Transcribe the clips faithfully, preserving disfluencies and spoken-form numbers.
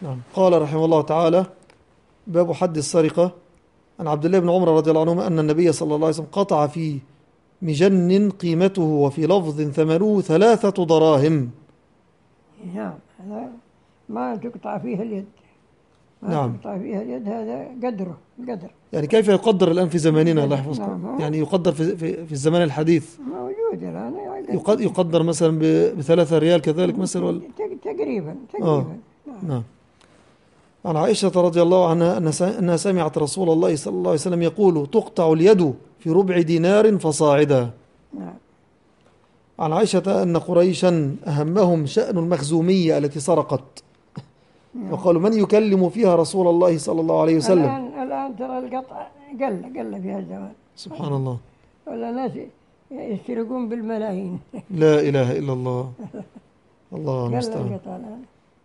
نعم. قال رحمه الله تعالى: باب حد السرقة. عن عبد الله بن عمر رضي الله عنهما أن النبي صلى الله عليه وسلم قطع في مجن قيمته وفي لفظ ثمنه ثلاثة دراهم. نعم، هذا ما تقطع فيه اليد، ما نعم. تقطع فيها اليد، هذا قدره قدر. يعني كيف يقدر الآن في زماننا الله يحفظكم؟ نعم. يعني يقدر في, في, في الزمان الحديث موجود الآن يعني يقد- يقدر مثلا ب- بثلاثة ريال كذلك مثلا ولا؟ تق- تقريبا آه. تقريبا. نعم. نعم. عن عائشة رضي الله عنها أن س- أنها سمعت رسول الله صلى الله عليه وسلم يقول: تقطع اليد في ربع دينار فصاعدا. نعم. عن عائشة أن قريشا أهمهم شأن المخزومية التي سرقت، نعم. وقالوا: من يكلم فيها رسول الله صلى الله عليه وسلم؟ الآن الآن ترى القطع قل قل في هالزمان. سبحان الله. ولا ناس يسرقون بالملايين. لا إله إلا الله. الله قل المستعان. القطع الآن.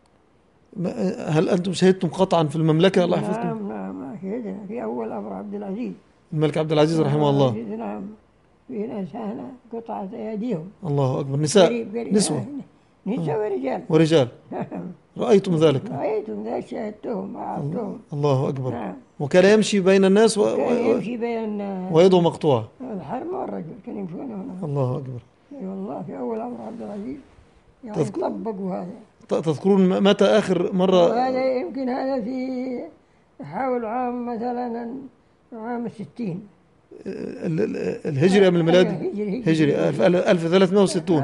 ما- هل أنتم شهدتم قطعا في المملكة الله يحفظكم؟ نعم نعم، شهدنا في أول أمر عبد العزيز. الملك عبد العزيز رحمه الله. نعم. في ناس هنا قطعت أيديهم. الله أكبر. نساء قريب قريب. نسوة نساء ورجال. ورجال. رأيتم ذلك؟ رأيتم ذلك، شاهدتهم وعرفتهم. الله أكبر. نعم. وكان يمشي بين الناس و... كان و... يمشي بين الناس، ويده مقطوعة. الحرم والرجل كان يمشون هنا. الله أكبر. اي والله في اول امر عبد العزيز يعني تذكر- طبقوا هذا. ت- تذكرون م- متى آخر مرة؟ وهذا يمكن هذا في حول عام مثلا عام الستين. ال- ال- الهجري أم الميلاد؟ هجري هجري ألف ألف وثلاثمائة وستون.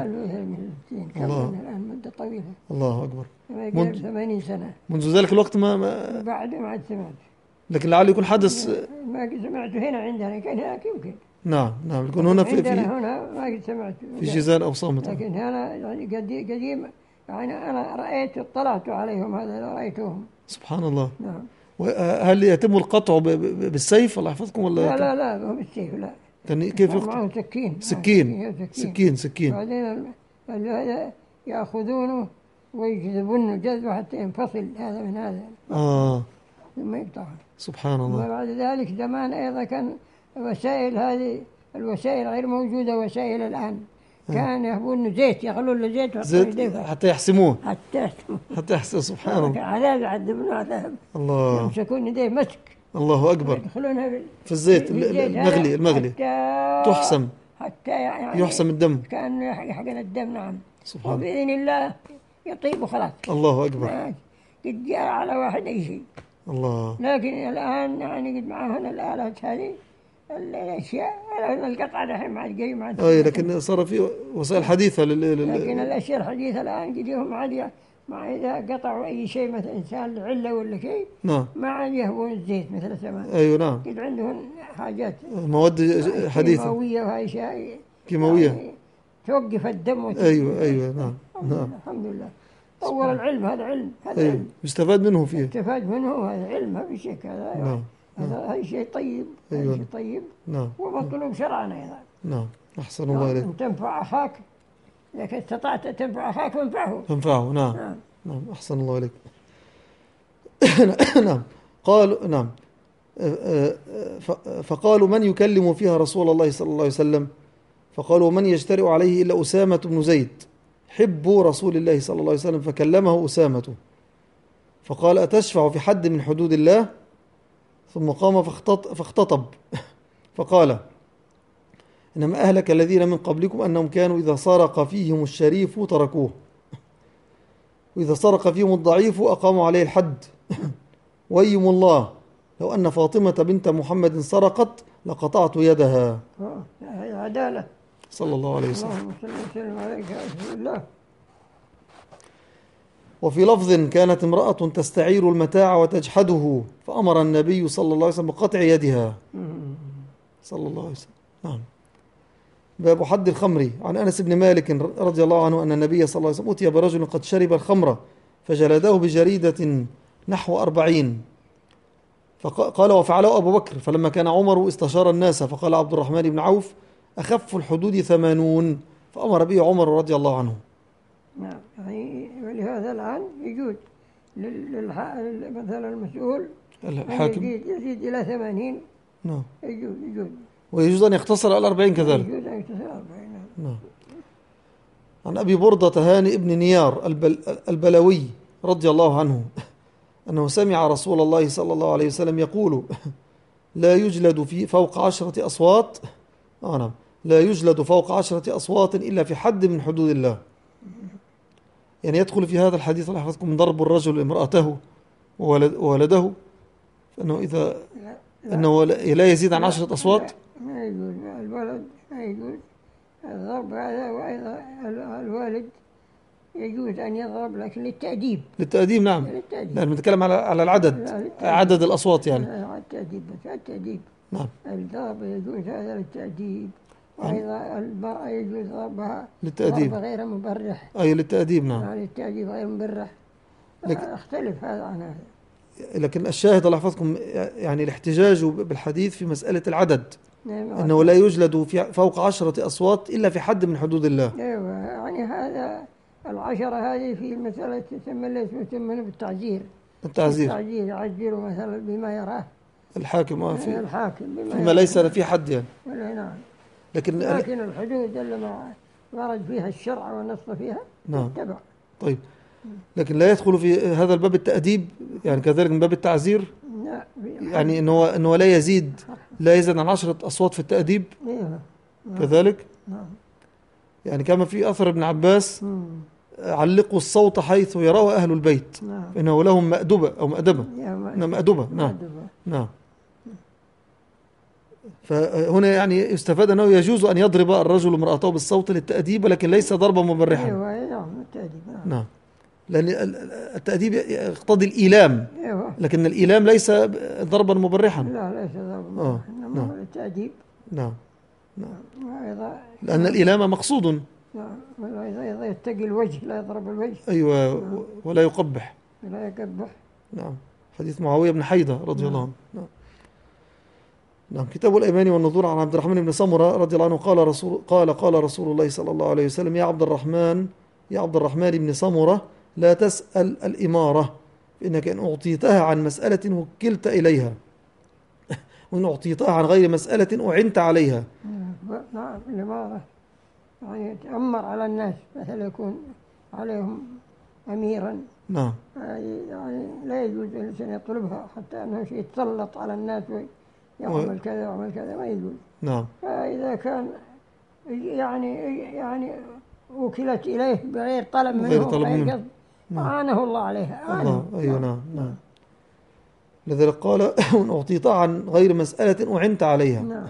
كم الله. سنة الآن، مدة طويلة، الله أكبر. ما منذ- يقرب ثمانين سنة. منذ ذلك الوقت ما, ما بعد ما عاد سمعت، لكن لعله يكون حدث. ما قد سمعته هنا عندنا، كان هناك يمكن. نعم نعم. يكون هنا في عندنا في, هنا ما قد سمعت في جيزان أو صامت. لكن هنا يعني قدي- قديم، يعني أنا رأيت اطلعت عليهم، هذا رأيتهم. سبحان الله. نعم. هل يتم القطع ب- ب- بالسيف الله يحفظكم ولا لا كان- لا لا، ما هو بالسيف، لا. كان كيف كان يقطع؟ معهم سكين. سكين آه، سكين سكين. بعدين ال- ال- هذا يأخذونه ويجذبونه جذبه حتى ينفصل هذا من هذا، آه ثم يقطعه. سبحان الله. وبعد ذلك زمان أيضا كان وسائل، هذه الوسائل غير موجودة وسائل الآن. كان يهبون زيت، يغلون له زيت ويحطون زيت يديه حتى يحسموه، حتى حتى يحسموه. سبحان الله. عذاب يعذبون عذاب، الله يمسكون يديه مسك الله أكبر. يدخلونها بال- في الزيت بالزيت هذا المغلي المغلي حتى تحسم، حتى يعني يحسم الدم. كأنه يحقن الدم. نعم. سبحان الله. وبإذن الله يطيب وخلاص. الله أكبر. ما قد جاء على واحد أي شيء. الله. لكن الآن يعني قد معهن الآلات هذه، الأشياء القطعة الحين ما عاد جاي، ما عاد. أي لكن صار في وسائل حديثة لل... لل... لكن الأشياء الحديثة الآن قد يهم عاد، ما إذا قطعوا أي شيء مثلا إنسان لعلة ولا شيء، نعم. ما عاد يهبون الزيت مثل زمان. أيوة نعم. قد عندهم حاجات مواد حديثة كيماوية وأشياء كيماوية. يعني توقف الدم وت... أيوة أيوة نعم الحمد نعم. لله الحمد لله. طور العلم، هذا علم، هذا أيوة علم يستفاد منه فيه. استفاد منه، هذا علم، ما في شك. هذا نعم هذا هذا شيء طيب، هذا أيوة. شيء طيب نعم ومطلوب شرعا أيضا. نعم. أحسن الله إليك. أن تنفع أخاك، إذا استطعت أن تنفع أخاك فانفعه. تنفعه. نعم نعم. نعم. أحسن الله إليك. نعم. قال نعم. ف- فقالوا: من يكلم فيها رسول الله صلى الله عليه وسلم؟ فقالوا: من يجترئ عليه إلا أسامة بن زيد حب رسول الله صلى الله عليه وسلم. فكلمه أسامة فقال: أتشفع في حد من حدود الله؟ ثم قام فاختط- فاختطب فقال: إنما أهلك الذين من قبلكم أنهم كانوا إذا سرق فيهم الشريف تركوه، وإذا سرق فيهم الضعيف أقاموا عليه الحد. ويم الله لو أن فاطمة بنت محمد سرقت لقطعت يدها. آه، هذه عدالة. صلى الله عليه وسلم. اللهم صل وسلم عليك يا رسول الله. وفي لفظ: كانت امرأة تستعير المتاع وتجحده فأمر النبي صلى الله عليه وسلم بقطع يدها. صلى الله عليه وسلم. نعم. باب حد الخمر. عن أنس بن مالك رضي الله عنه أن النبي صلى الله عليه وسلم أتي برجل قد شرب الخمر فجلده بجريدة نحو أربعين. فقال: وفعله أبو بكر. فلما كان عمر استشار الناس فقال عبد الرحمن بن عوف: أخف الحدود ثمانون. فأمر به عمر رضي الله عنه. نعم. يعني ولهذا الآن يجوز لل- للح- مثلا المسؤول أن الحاكم. يزيد, يزيد إلى ثمانين. نعم. يجوز يجوز ويجوز أن يقتصر على الأربعين كذلك. يجوز أن يتصل أربعين. نعم. عن أبي بردة هانئ بن نيار البل البلوي رضي الله عنه أنه سمع رسول الله صلى الله عليه وسلم يقول لا يجلد في فوق عشرة أصوات آه نعم لا يجلد فوق عشرة أصوات إلا في حد من حدود الله. يعني يدخل في هذا الحديث الله يحفظكم ضرب الرجل امرأته وولد وولده، فإنه إذا لا أنه لا يزيد عن عشرة أصوات. لا، ما يجوز الولد، ما يجوز الضرب هذا. وأيضا الوالد يجوز أن يضرب لكن للتأديب. للتأديب نعم. للتأديب. نحن نتكلم على على العدد، للتأديب. عدد الأصوات يعني. لا، التأديب بس التأديب. نعم. الضرب يجوز هذا للتأديب. وأيضا المرأة يجوز ضربها للتأديب. ضرب غير مبرح. أي للتأديب نعم. يعني للتأديب غير مبرح. لكن اختلف هذا عن هذا. لكن الشاهد الله يحفظكم يعني الاحتجاج بالحديث في مسألة العدد، نعم. أنه لا يجلد في فوق عشرة أصوات إلا في حد من حدود الله. ايوه، يعني هذا العشرة هذه في المسألة تسمى ليس يسمونه بالتعزير. التعزير. التعزير يعزر مثلا بما يراه الحاكم آه في الحاكم بما فيما ليس في حد يعني. ولا نعم. لكن لكن الحدود اللي ما ورد فيها الشرع والنص فيها نعم. تبع. طيب، لكن لا يدخل في هذا الباب التأديب يعني كذلك من باب التعزير، لا، يعني انه انه لا يزيد لا يزيد عن عشرة أصوات في التأديب. ايوه. كذلك نعم. يعني كما في أثر ابن عباس مم. علقوا الصوت حيث يراه أهل البيت نعم. إنه لهم مأدبة أو مأدبة. يا ما- نعم مأدبة نعم. مأدبة. نعم. فهنا يعني يستفاد أنه يجوز أن يضرب الرجل امرأته بالصوت للتأديب، ولكن ليس ضربا مبرحا. ايوه نعم التأديب. نعم. نعم، لأن التأديب يقتضي الإيلام، ايوه. لكن الإيلام ليس ضربا مبرحا. لا، ليس ضرب آه. انما نعم. هو التأديب. نعم، وأيضا لأن الإيلام مقصود. نعم. وأيضا يتقي الوجه، لا يضرب الوجه. أيوة. ولا يقبح. ولا يقبح. نعم، حديث معاوية بن حيدة رضي الله عنه. نعم. نعم. كتاب الأيمان والنذور عن عبد الرحمن بن سمرة رضي الله عنه قال رسول قال قال رسول الله صلى الله عليه وسلم يا عبد الرحمن يا عبد الرحمن بن سمرة لا تسأل الإمارة، فإنك إن أعطيتها عن مسألة وكلت إليها، وإن أعطيتها عن غير مسألة أعنت عليها. نعم. الإمارة يعني يتأمر على الناس، مثل يكون عليهم أميرا. نعم. يعني لا يجوز الإنسان يطلبها حتى أنه يتسلط على الناس ويعمل كذا ويعمل كذا، ما يجوز. نعم. فإذا كان يعني يعني وكلت إليه بغير طلب منه غير طلب منه. أعانه الله عليها. الله. أيوة. نعم. نعم. لذلك قال وإن أعطيتها عن غير مسألة أعنت عليها. نعم.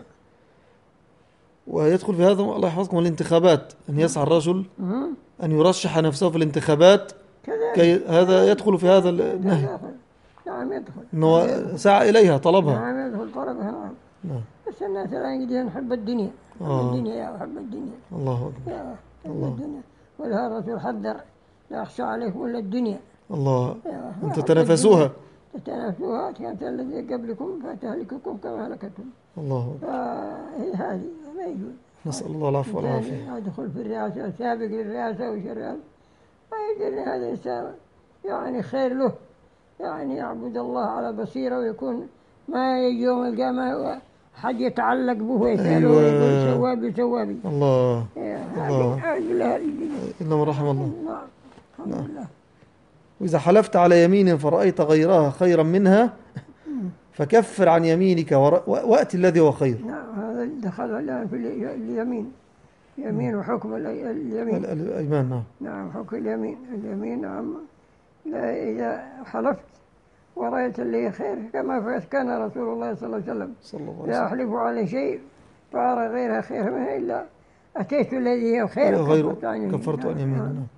ويدخل في هذا الله يحفظكم الانتخابات، أن يسعى الرجل أن يرشح نفسه في الانتخابات، كي هذا يدخل في هذا النهي. نعم يدخل. أنه سعى إليها طلبها. نعم يدخل طلبها. نعم. نعم. بس الناس الآن يجدون حب الدنيا. حب آه. الدنيا يا حب الدنيا. الله أكبر. يا حب الله. الدنيا. ولها الرسول حذر لا يخشى عليكم إلا الدنيا. الله. يا أن حب تتنافسوها. الدنيا. تتنافسوها كانت الذي قبلكم فتهلككم كما هلكتهم. الله أكبر. فهي هذه ما يجوز. نسأل الله العفو والعافية. يدخل في الرئاسة، سابق للرئاسة وش الرئاسة، ما يدري هذا الإنسان يعني خير له، يعني يعبد الله على بصيرة ويكون ما يجي يوم القيامة حد يتعلق به ويسأله. أيوة. ويقول سوابي سوابي. الله. الله. إلا من رحم الله. نعم. الحمد لله. وإذا حلفت على يمين فرأيت غيرها خيرا منها فكفر عن يمينك وأت الذي هو خير. نعم. هذا دخل الآن في اليمين، يمين وحكم اليمين. الأيمان. نعم. نعم. حكم اليمين. اليمين نعم. لا إذا حلفت ورأيت اللي خير كما كان رسول الله صلى الله عليه وسلم لا أحلف على شيء فأرى غيرها خير منها إلا أتيت الذي هو خير كفرت عن يمين. نعم.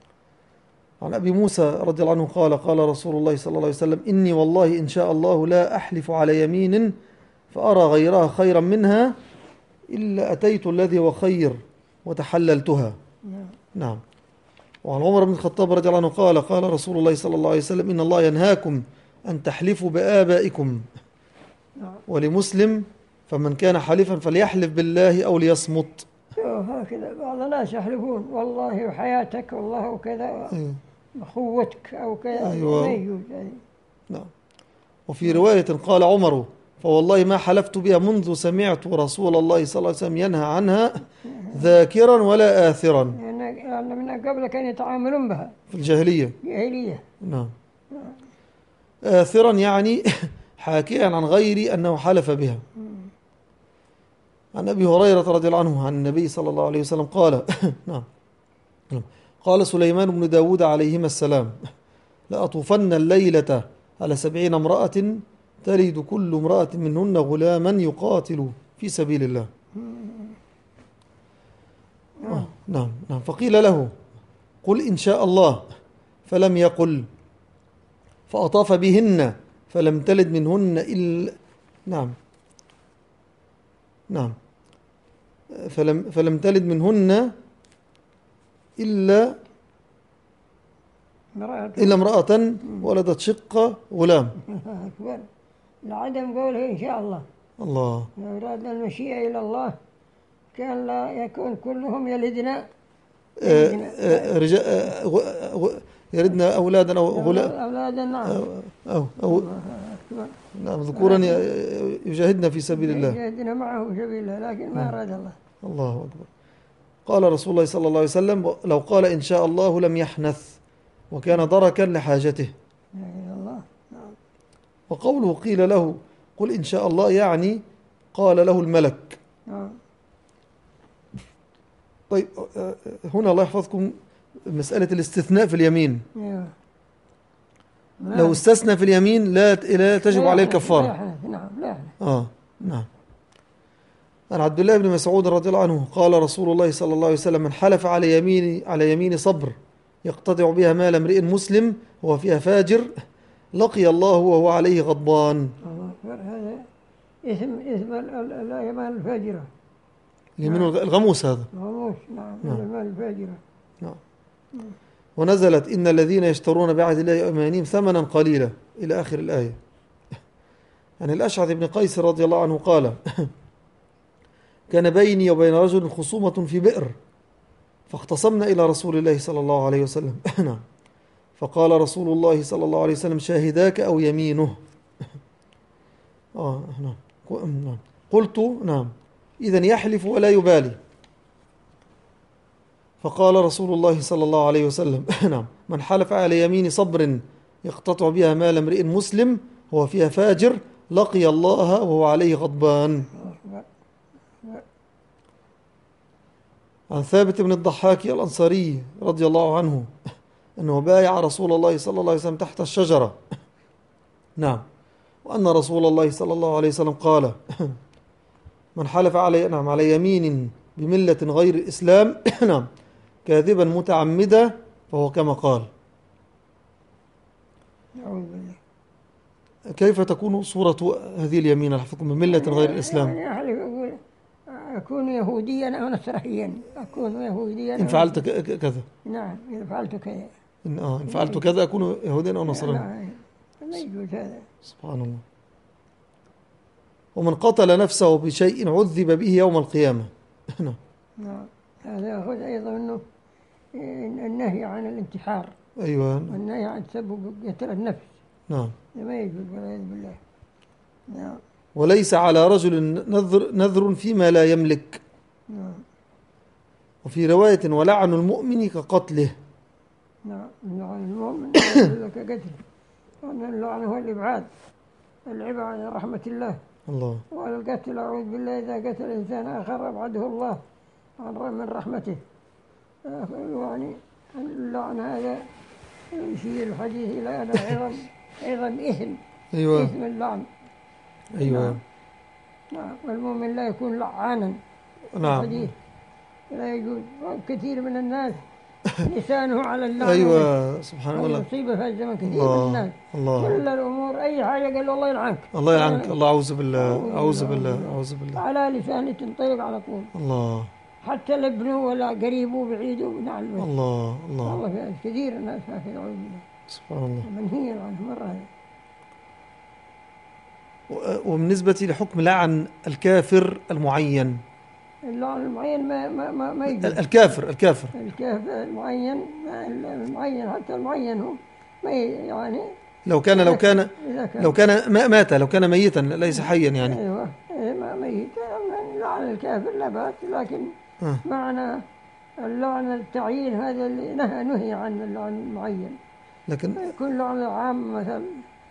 عن أبي موسى رضي الله عنه قال قال رسول الله صلى الله عليه وسلم إني والله إن شاء الله لا أحلف على يمين فأرى غيرها خيرا منها إلا أتيت الذي هو خير وتحللتها. نعم. نعم. وعن عمر بن الخطاب رضي الله عنه قال قال رسول الله صلى الله عليه وسلم إن الله ينهاكم أن تحلفوا بآبائكم. نعم. ولمسلم فمن كان حلفا فليحلف بالله أو ليصمت. هكذا بعض الناس يحلفون والله وحياتك والله وكذا. أيوه. أخوتك أو كذا. أيوه. ما يجوز. نعم. وفي رواية قال عمر فوالله ما حلفت بها منذ سمعت رسول الله صلى الله عليه وسلم ينهى عنها ذاكرا ولا آثرا. يعني من قبل كانوا يتعاملون بها في الجاهلية. جاهلية. نعم. آثرا يعني حاكيا عن غير أنه حلف بها. عن أبي هريرة رضي الله عنه عن النبي صلى الله عليه وسلم قال نعم قال سليمان بن داود عليهما السلام: لأطوفن الليلة على سبعين امرأة تلد كل امرأة منهن غلاما يقاتل في سبيل الله. آه نعم نعم فقيل له: قل إن شاء الله، فلم يقل، فأطاف بهن فلم تلد منهن إلا نعم نعم فلم, فلم تلد منهن إلا إلا امرأة ولدت شق غلام. أكبر لعدم قوله إن شاء الله. الله. لو أراد المشيئة إلى الله كان لا يكون كلهم يلدنا يلدنا أولادا أو غلام أولادا نعم أو, أو, أو نعم ذكورا يجاهدنا في سبيل الله، يجاهدنا معه في سبيل الله، لكن ما أراد الله. الله أكبر. قال رسول الله صلى الله عليه وسلم: لو قال إن شاء الله لم يحنث، وكان دركا لحاجته. الله. وقوله قيل له قل إن شاء الله يعني قال له الملك. طيب هنا الله يحفظكم مسألة الاستثناء في اليمين. لو استثنى في اليمين لا لا تجب عليه الكفارة. نعم لا آه نعم. عن عبد الله بن مسعود رضي الله عنه قال رسول الله صلى الله عليه وسلم: من حلف على يمين على يمين صبر يقتطع بها مال امرئ مسلم وهو فيها فاجر لقي الله وهو عليه غضبان. هذا اسم اسم الأيمان الفاجرة. اليمين الغموس هذا. الغموس نعم الأيمان الفاجرة. نعم. ونزلت إن الذين يشترون بعهد الله وأيمانهم ثمنا قليلا إلى آخر الآية. يعني الأشعث بن قيس رضي الله عنه قال: كان بيني وبين رجل خصومة في بئر، فاختصمنا إلى رسول الله صلى الله عليه وسلم. نعم. فقال رسول الله صلى الله عليه وسلم: شاهداك أو يمينه. آه نعم. قلت: نعم، إذن يحلف ولا يبالي. فقال رسول الله صلى الله عليه وسلم: نعم، من حلف على يمين صبر يقتطع بها مال امرئ مسلم هو فيها فاجر لقي الله وهو عليه غضبان. عن ثابت بن الضحاك الأنصاري رضي الله عنه أنه بايع رسول الله صلى الله عليه وسلم تحت الشجرة. نعم. وأن رسول الله صلى الله عليه وسلم قال: من حلف على نعم على يمين بملة غير الإسلام نعم كاذبا متعمدا فهو كما قال. كيف تكون صورة هذه اليمين الحكم بملة غير الإسلام؟ يعني أحلف أقول أكون يهوديا أو نصرانيا، أكون يهوديا إن فعلت كذا. نعم إن فعلت كذا. إن, آه إن فعلت كذا أكون يهوديا أو نصرانيا. لا يجوز هذا. سبحان الله. ومن قتل نفسه بشيء عذب به يوم القيامة. نعم. هذا يأخذ أيضا أنه النهي عن الانتحار. أيوة. والنهي عن تسبب قتل النفس. نعم. ما يجوز والعياذ بالله. نعم. وليس على رجل نذر, نذر فيما لا يملك. نعم. وفي رواية: ولعن المؤمن كقتله. نعم. لعن المؤمن كقتله. وأن اللعن هو الإبعاد، العباد عن رحمة الله. الله. والقتل أعوذ بالله إذا قتل إنسان آخر أبعده الله من رحمته. يعني اللعن هذا يشير الحديث إلى أن عظم عظم إثم. أيوة. إثم اللعن. أيوة. نعم. والمؤمن لا يكون لعانا. نعم. الحديث لا يجوز. كثير من الناس لسانه على اللعن. أيوة سبحان الله. مصيبة في الزمن كثير الله. من الناس. الله. كل الأمور أي حاجة قال الله يلعنك. الله يلعنك. الله أعوذ بالله. أعوذ بالله. أعوذ بالله. على لسانه تنطيق على طول. الله. حتى لابنه ولا قريبه بعيده نعلمه. الله. الله. الله في كثير الناس هكذا أعوذ بالله. سبحان الله. منهي عنه مرة. وبالنسبة لحكم لعن الكافر المعين، اللعن المعين ما ما ما, ما يجوز. الكافر الكافر الكافر المعين المعين حتى المعين هو ما يعني لو كان لو كان لو كان مات لو كان ميتا ليس حيا يعني. ايوه ما ميت لعن الكافر لا بأس، لكن آه. معنى اللعن التعيين هذا اللي نهى نهي عن اللعن المعين. لكن يكون لعن عام مثلا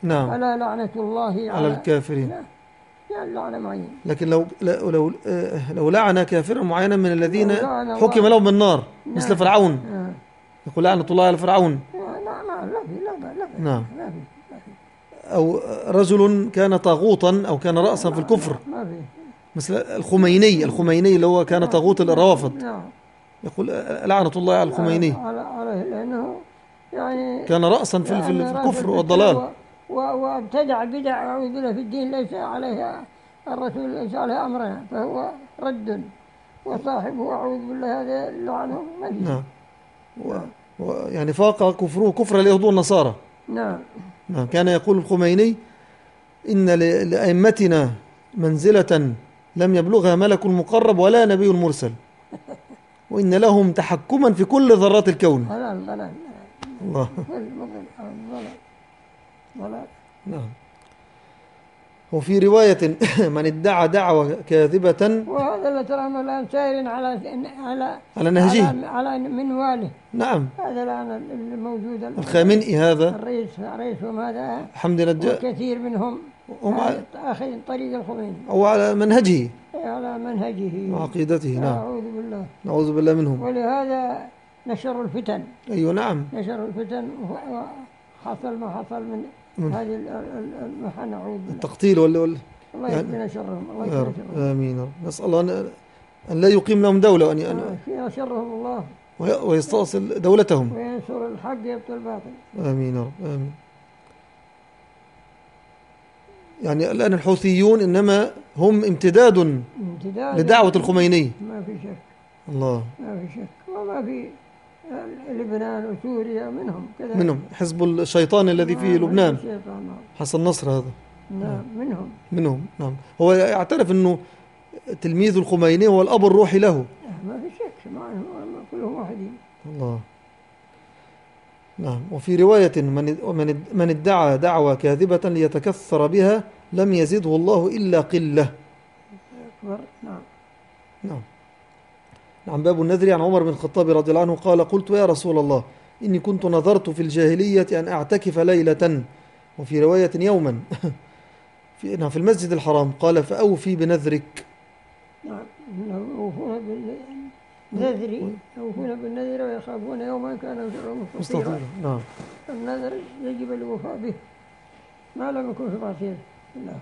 نعم ألا لعنة الله على على الكافرين. لا، يعني لعنة معينة. لكن لو لو لو لعن كافرا معينا من الذين لعن حكم الله. لهم بالنار مثل نعم. فرعون، آه. يقول لعنة الله على فرعون. لا ما لا في لا في لا في نعم. لا في لا في أو رجل كان طاغوتا أو كان رأسا في الكفر ما في. مثل الخميني الخميني اللي هو كان طاغوت الروافض، نعم. يقول لعنة الله على الخميني، على عليه لأنه يعني كان رأسا في في لأن الكفر رأس والضلال. و- و- وابتدع بدع أعوذ بالله في الدين ليس عليها الرسول ليس عليها أمرنا، فهو رد، وصاحبه أعوذ بالله هذا لعنه ما في. نعم. و... و... يعني فاق كفره كفر اليهود والنصارى. نعم. نعم. كان يقول الخميني إن ل... لأئمتنا منزلة لم يبلغها ملك مقرب ولا نبي مرسل، وإن لهم تحكما في كل ذرات الكون. ضلال ضلال الله. ضلال ضلال. نعم. وفي رواية من ادعى دعوة كاذبة، وهذا اللي تراه الآن سائر على على على نهجه. على, على منواله. نعم. هذا الآن الموجود الخامنئي هذا الرئيس رئيسهم هذا حمد نجار، وكثير منهم أخذ طريق الخميني أو على منهجه على منهجه وعقيدته. نعم. أعوذ بالله. نعوذ بالله منهم. ولهذا نشر الفتن. أيوة نعم. نشر الفتن وحصل ما حصل من من هذه المحن. أعوذ بالله. التقتيل ولا ولا الله يكفينا شرهم. الله يا يكفينا رب. شرهم. آمين يا رب. نسأل الله أن أن لا يقيم لهم دولة وأن آه، يكفينا شرهم الله وي- ويستأصل دولتهم. وينصر الحق يبطل الباطل. آمين يا رب. آمين. يعني الآن الحوثيون إنما هم امتداد امتداد لدعوة الخميني. ما في شك. الله. ما في شك. وما في لبنان وسوريا منهم كذا. منهم حزب الشيطان الذي في آه، لبنان، الشيطان. حسن نصر هذا نعم منهم. منهم. نعم. هو يعترف أنه تلميذ الخميني هو الأب الروحي له. ما في شك معهم كلهم واحدين. الله. نعم. وفي رواية من من من ادعى دعوة كاذبة ليتكثر بها لم يزده الله إلا قلة. أكبر. نعم. نعم. عن باب النذر عن عمر بن الخطاب رضي الله عنه قال قلت يا رسول الله إني كنت نذرت في الجاهلية أن أعتكف ليلة، وفي رواية يوما في في المسجد الحرام، قال فأوفي بنذرك. نعم. يوفون بالنذر يوفون بالنذر ويخافون يوما كان شره مستطيرا. مستطيرا. نعم. النذر يجب الوفاء به ما لم يكن في معصية الله.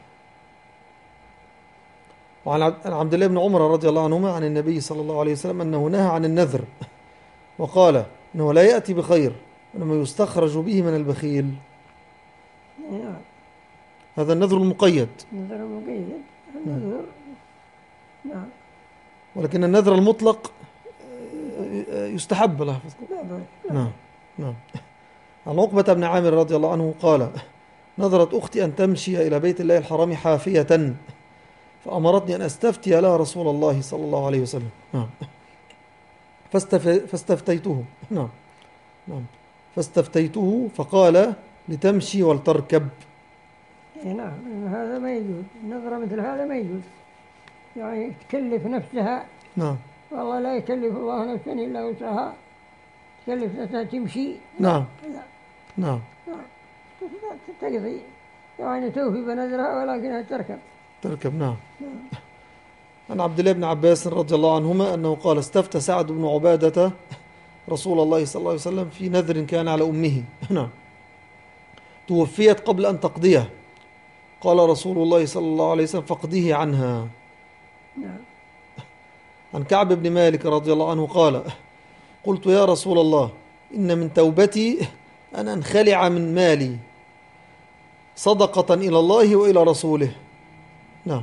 وعن عبد الله بن عمر رضي الله عنهما عن النبي صلى الله عليه وسلم أنه نهى عن النذر وقال إنه لا يأتي بخير إنما يستخرج به من البخيل. نعم. هذا النذر المقيد. النذر المقيد. النذر. نعم. ولكن النذر المطلق يستحب له. نعم. نعم. عن عقبة بن عامر رضي الله عنه قال نذرت أختي أن تمشي إلى بيت الله الحرام حافية، فأمرتني أن أستفتي لها رسول الله صلى الله عليه وسلم. نعم. فاستف... فاستفتيته. نعم. نعم. فاستفتيته فقال لتمشي ولتركب. نعم. هذا ما يجوز. النظرة مثل هذا ما يجوز، يعني تكلف نفسها. نعم. والله لا يكلف الله نفسا إلا وسعها، تكلف نفسها تمشي. نعم. نعم. تقضي يعني توفي بنذرها ولكنها تركب. تركب. نعم. عن عبد الله بن عباس رضي الله عنهما أنه قال استفتى سعد بن عبادة رسول الله صلى الله عليه وسلم في نذر كان على أمه. نعم. توفيت قبل أن تقضيه، قال رسول الله صلى الله عليه وسلم فاقضيه عنها. نعم. عن كعب بن مالك رضي الله عنه قال قلت يا رسول الله إن من توبتي أن أنخلع من مالي صدقة إلى الله وإلى رسوله. نعم.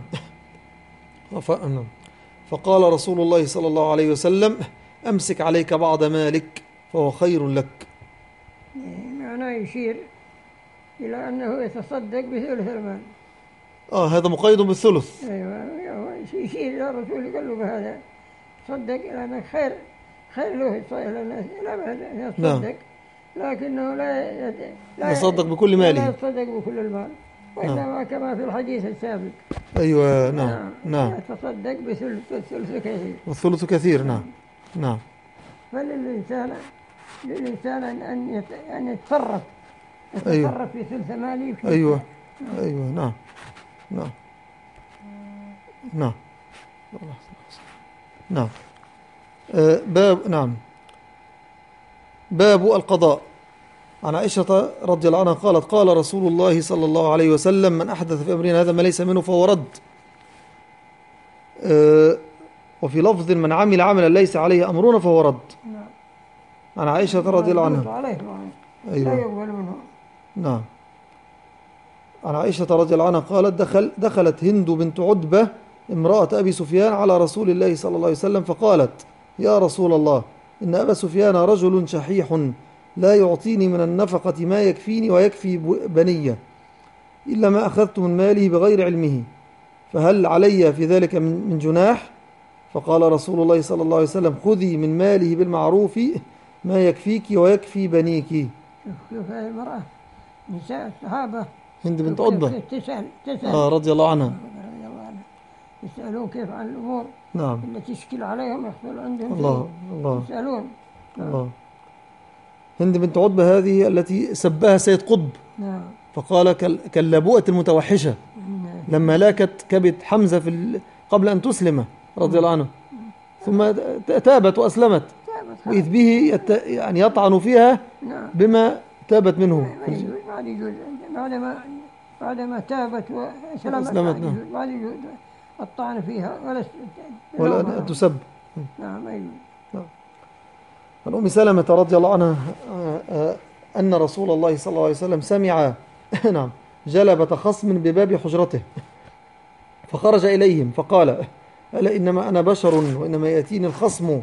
فقال رسول الله صلى الله عليه وسلم أمسك عليك بعض مالك فهو خير لك. معناه يشير إلى أنه يتصدق بثلث المال. آه هذا مقيد بالثلث. أيوة يشير إلى الرسول يقول له بهذا صدق لأنك خير خير له لا يصدق. نعم. لكنه لا لا يصدق بكل ماله. لا يصدق بكل المال، وإنما نعم. كما في الحديث السابق. أيوة. نعم. نعم. نعم. يتصدق بثلث الثلث كثير. والثلث كثير. نعم. نعم. فللإنسان للإنسان أن أن يتصرف يتصرف في ثلث مالي. أيوة أيوة نعم نعم نعم نعم آه باب نعم باب القضاء. عن عائشة رضي الله عنها قالت قال رسول الله صلى الله عليه وسلم من أحدث في أمرنا هذا ما ليس منه فهو رد. آه وفي لفظ من عمل عملا ليس عليه أمرنا فهو رد. عن عائشة رضي الله عنها. أيوة. لا يقبل منه. نعم. عن عائشة رضي الله عنها قالت دخل دخلت هند بنت عتبة امرأة أبي سفيان على رسول الله صلى الله عليه وسلم فقالت يا رسول الله إن أبا سفيان رجل شحيح لا يعطيني من النفقة ما يكفيني ويكفي بنية إلا ما أخذت من ماله بغير علمه فهل علي في ذلك من جناح؟ فقال رسول الله صلى الله عليه وسلم خذي من ماله بالمعروف ما يكفيك ويكفي بنيك. شوف هذه المرأة نساء الصحابة هند بنت عتبة تسأل تسأل آه رضي الله عنها رضي الله عنها يسألون كيف عن الأمور نعم التي تشكل عليهم يحصل عندهم الله الله يسألون نعم. الله. هند بنت عتبة هذه التي سبها سيد قطب نعم. فقال كاللبوءة المتوحشة نعم. لما لاكت كبد حمزة في ال... قبل أن تسلم رضي الله عنه ثم تابت وأسلمت وإذ به يت... يعني يطعن فيها نعم. بما تابت منه بعدما بعدما تابت وسلمت بعد يجوز الطعن فيها ولا ولا أن تسب. نعم أيوه. عن أم سلمة رضي الله عنها أن رسول الله صلى الله عليه وسلم سمع نعم جلبة خصم بباب حجرته فخرج إليهم فقال ألا إنما أنا بشر وإنما يأتيني الخصم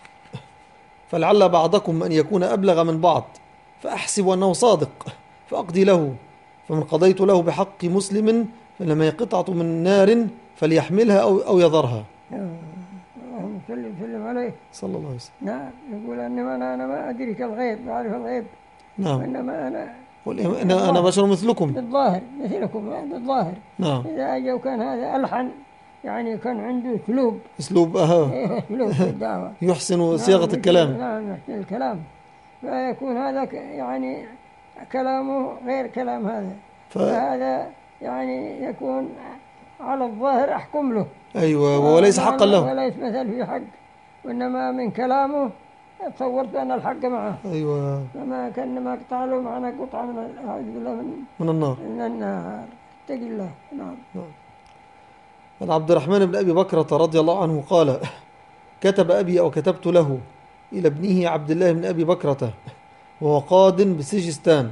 فلعل بعضكم أن يكون أبلغ من بعض فأحسب أنه صادق فأقضي له فمن قضيت له بحق مسلم فلما قطعة من نار فليحملها أو, أو يذرها. اللهم صل وسلم عليه صلى الله عليه وسلم. نعم يقول إنما أنا, أنا ما أدرك الغيب أعرف الغيب. نعم إنما أنا أنا, أنا بشر مثلكم بالظاهر مثلكم بالظاهر. نعم إذا أجوا كان هذا ألحن يعني كان عنده أسلوب أسلوب أها أسلوب في الدعوة يحسن صياغة نعم الكلام. نعم يحسن الكلام فيكون هذا يعني كلامه غير كلام هذا ف... فهذا يعني يكون على الظاهر أحكم له. أيوة وليس حقا له وليس مثل في حق وإنما من كلامه تصورت أن الحق معه. أيوة فما كان ما قطع له معنا قطعة من أعوذ بالله من من النار من النار اتق الله. نعم. نعم. عن عبد الرحمن بن أبي بكرة رضي الله عنه قال كتب أبي أو كتبت له إلى ابنه عبد الله بن أبي بكرة وهو قاد بسجستان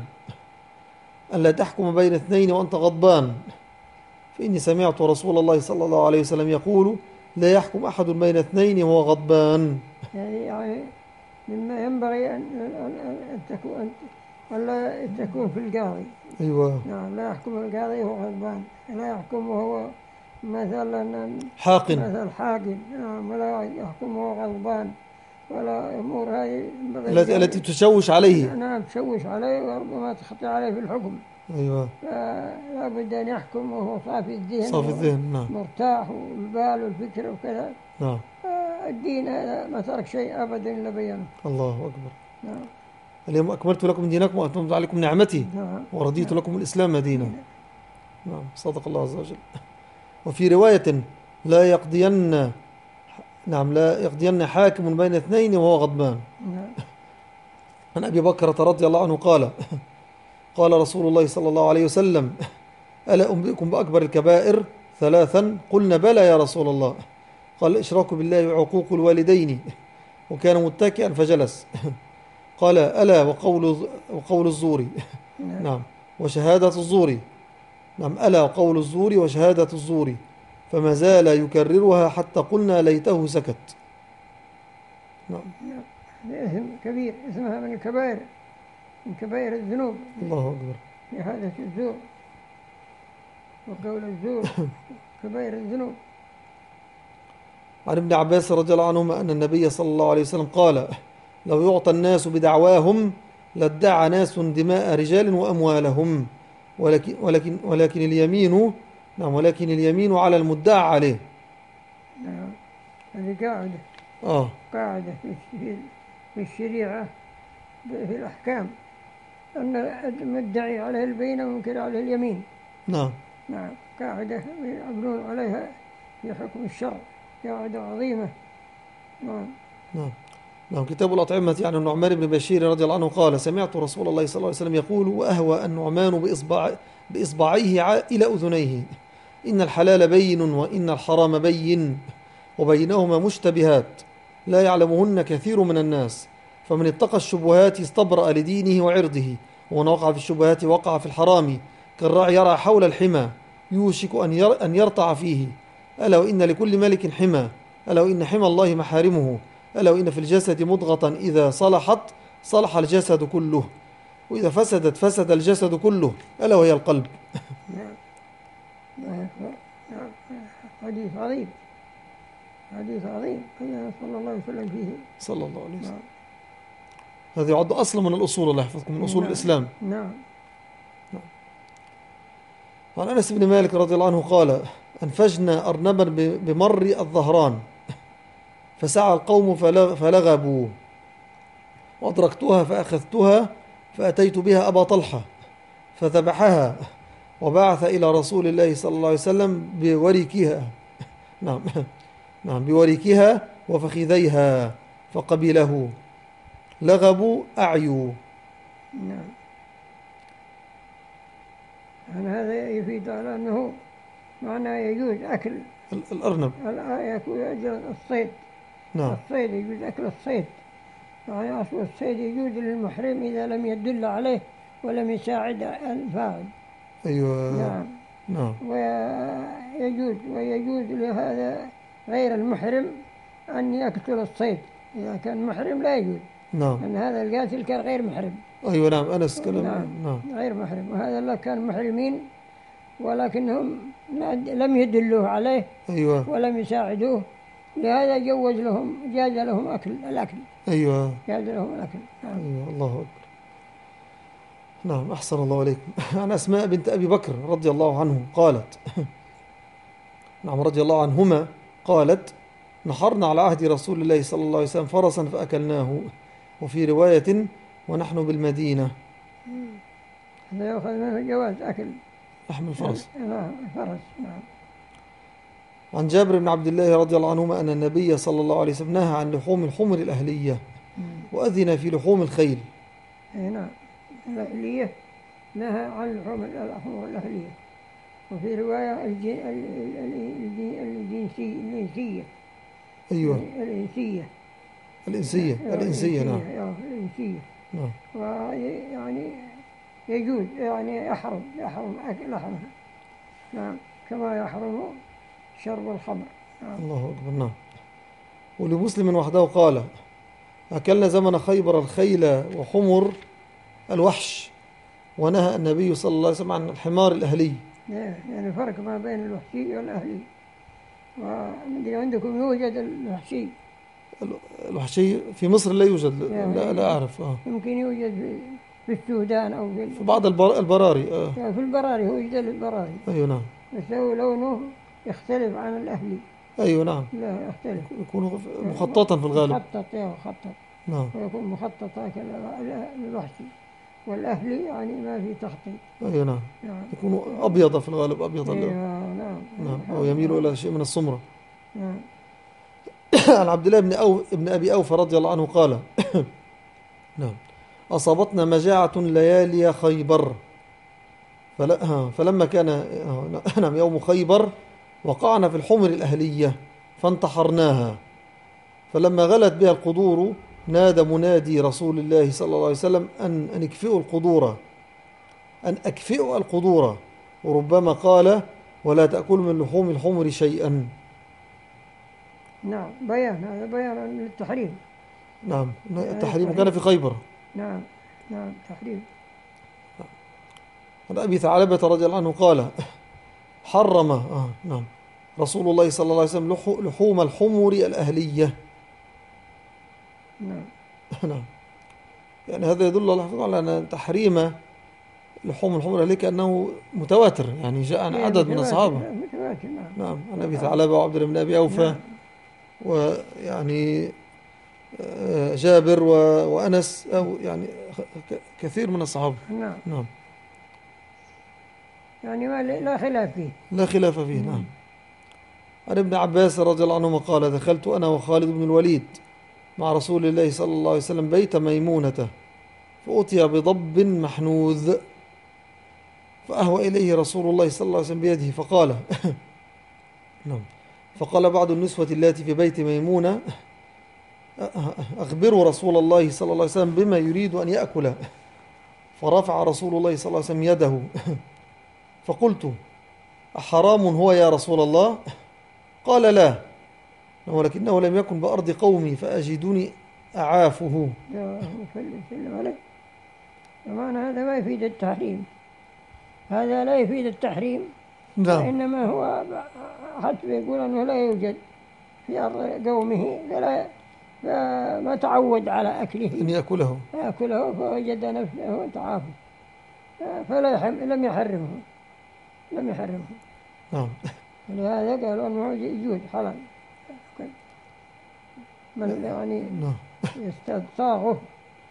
ألا تحكم بين اثنين وأنت غضبان فإني سمعت رسول الله صلى الله عليه وسلم يقول لا يحكم أحد بين اثنين وهو غضبان. يعني مما ينبغي أن تكون ولا تكون في القاضي. أيوة. نعم لا يحكم القاضي وهو غضبان لا يحكم وهو مثلا حاقن مثل حاقن نعم ولا يحكم وهو غضبان ولا أمور هذه التي التي تشوش عليه. نعم تشوش عليه وربما تخطي عليه في الحكم. أيوة. فلا بد أن يحكم وهو صافي الذهن صافي الذهن نعم مرتاح والبال والفكر وكذا. نعم. الدين هذا ما ترك شيء أبدا إلا بيانه. الله أكبر. نعم. اليوم أكملت لكم دينكم وأتممت عليكم نعمتي نعم. ورضيت لكم الإسلام دينا. نعم صدق الله عز وجل. وفي رواية لا يقضين نعم لا يقضين حاكم بين اثنين وهو غضبان. نعم. عن أبي بكرة رضي الله عنه قال قال رسول الله صلى الله عليه وسلم ألا أنبئكم بأكبر الكبائر ثلاثا قلنا بلى يا رسول الله قال الإشراك بالله وعقوق الوالدين وكان متكئا فجلس قال ألا وقول وقول الزور نعم وشهادة الزور نعم ألا وقول الزور وشهادة الزور فما زال يكررها حتى قلنا ليته سكت. نعم اسم كبير اسمها من الكبائر من كبائر الذنوب. الله أكبر. شهادة الزور وقول الزور كبائر الذنوب. عن ابن عباس رضي الله عنهما أن النبي صلى الله عليه وسلم قال لو يعطى الناس بدعواهم لادعى ناس دماء رجال وأموالهم ولكن, ولكن, ولكن اليمين نعم ولكن اليمين على المدعى عليه. نعم هذه قاعدة آه. قاعدة في في الشريعة في الأحكام أن المدعي عليه البينة ومنكر عليه اليمين. نعم نعم، قاعدة يعملون عليها في حكم الشرع، قاعدة عظيمة. نعم نعم نعم كتاب الأطعمة. يعني النعمان بن بشير رضي الله عنه قال: سمعت رسول الله صلى الله عليه وسلم يقول: وأهوى النعمان بإصبع بإصبعيه إلى أذنيه، إن الحلال بين وإن الحرام بين وبينهما مشتبهات لا يعلمهن كثير من الناس، فمن اتقى الشبهات استبرأ لدينه وعرضه، ومن وقع في الشبهات وقع في الحرام، كالراعي يرعى حول الحمى يوشك أن يرتع فيه. ألا وإن لكل ملك حمى، ألا وإن حمى الله محارمه، ألا وإن في الجسد مضغة إذا صلحت صلح الجسد كله، وإذا فسدت فسد الجسد كله، ألا وهي القلب. حديث عظيم، حديث عظيم صلى الله عليه وسلم فيه. صلى الله عليه وسلم. هذا يعد أصل من الأصول، الله يحفظكم، من أصول نعم. الإسلام. نعم. نعم. عن أنس بن مالك رضي الله عنه قال: أنفجنا أرنبا بمر الظهران فسعى القوم فلغبوا، وأدركتها فأخذتها فأتيت بها أبا طلحة فذبحها وبعث إلى رسول الله صلى الله عليه وسلم بوريكها نعم نعم بوريكها وفخذيها فقبله. لغبوا أعيوا. نعم. يعني هذا يفيد على أنه معناه يجوز أكل الأرنب، يجوز الصيد. نعم. الصيد يجوز أكل الصيد، يعني أصل الصيد يجوز للمحرم إذا لم يدل عليه ولم يساعد الفاعل. أيوة. نعم. نعم. ويجوز ويجوز لهذا غير المحرم أن يقتل الصيد، إذا كان محرم لا يجوز. نعم. أن هذا القاتل كان غير محرم. أيوة. نعم. أنس كلام. نعم. نعم. غير محرم، وهذا اللي كان محرمين ولكنهم لم يدلوه عليه. أيوة. ولم يساعدوه، لهذا جوز لهم جاز لهم أكل الأكل. أيوة. جاز لهم الأكل. نعم. أيوة. الله أكبر. نعم. أحسن الله عليكم. عن أسماء بنت أبي بكر رضي الله عنه قالت نعم رضي الله عنهما قالت: نحرنا على عهد رسول الله صلى الله عليه وسلم فرسا فأكلناه، وفي رواية: ونحن بالمدينة. هذا يأخذ منه جواز أكل لحم الفرس. نعم. فرس. نعم. عن جابر بن عبد الله رضي الله عنهما أن النبي صلى الله عليه وسلم نهى عن لحوم الحمر الأهلية وأذن في لحوم الخيل. نعم. الأهلية نهى عن لحوم الحمر الأهلية، وفي رواية الجنسية الإنسية. أيوة. الإنسية الإنسية الإنسية. نعم. الإنسية. نعم. ويعني يجوز، يعني يحرم يحرم أكل لحمها. نعم. كما يحرم شرب الخمر. نعم. الله أكبر. نعم. ولمسلم وحده قال: أكلنا زمن خيبر الخيل وحمر الوحش، ونهى النبي صلى الله عليه وسلم عن الحمار الأهلي. يعني فرق ما بين الوحشي والأهلي. وعندكم يوجد الوحشي. الوحشي في مصر لا يوجد. يعني لا, لا أعرف. آه. يمكن يوجد في السودان أو في, في بعض البراري. آه. في البراري يوجد البراري. أيوة. نعم. بس هو لونه يختلف عن الأهلي. أيوة. نعم. لا يختلف، يكون مخططا في الغالب. مخطط. يا مخطط. نعم. ويكون مخطط هكذا الوحشي، والأهلي يعني ما في تخطيط. أيوة. نعم. نعم. يكون أبيض في الغالب، أبيض. أيوة. نعم. نعم. أو يميل إلى شيء من السمرة. نعم. عن عبد الله بن أو ابن أبي أوفى رضي الله عنه قال: نعم أصابتنا مجاعة ليالي خيبر، فلما كان نعم يوم خيبر وقعنا في الحمر الأهلية فانتحرناها، فلما غلت بها القدور نادى منادي رسول الله صلى الله عليه وسلم أن أن اكفئوا القدور أن أكفئوا القدور، وربما قال: ولا تأكلوا من لحوم الحمر شيئا. نعم. بيان، هذا بيان للتحريم. نعم. التحريم كان في خيبر. نعم. نعم. تحريم. عن أبي ثعلبة رضي الله عنه قال: حرم آه نعم رسول الله صلى الله عليه وسلم لحوم الحمر الأهلية. نعم. نعم. يعني هذا يدل على أن تحريم لحوم الحمر الأهلية كأنه متواتر، يعني جاء عن عدد من الصحابة. متواتر. نعم. نعم. عن أبي ثعلبة وعبد الله بن أبي أوفى. ويعني جابر وأنس أو يعني كثير من الصحابة. نعم نعم يعني ما لا خلاف فيه. لا خلاف فيه. نعم. عن ابن عباس رضي الله عنهما قال دخلت أنا وخالد بن الوليد مع رسول الله صلى الله عليه وسلم بيت ميمونة فأتي بضب محنوذ فأهوى إليه رسول الله صلى الله عليه وسلم بيده فقال نعم فقال بعض النسوة التي في بيت ميمونة أخبروا رسول الله صلى الله عليه وسلم بما يريد أن يأكل. فرفع رسول الله صلى الله عليه وسلم يده فقلت أحرام هو يا رسول الله؟ قال لا ولكنه لم يكن بأرض قومي فأجدني أعافه. سلم عليه. طبعا هذا ما يفيد التحريم، هذا لا يفيد التحريم. نعم. وإنما هو حتى يقول أنه لا يوجد في أرض قومه فلا فما تعود على أكله أن يأكله يأكله فوجد نفسه تعافه فلا يحرم لم يحرمه لم يحرمه. نعم. لهذا قالوا أنه يجوز حلال من يعني يستصاغه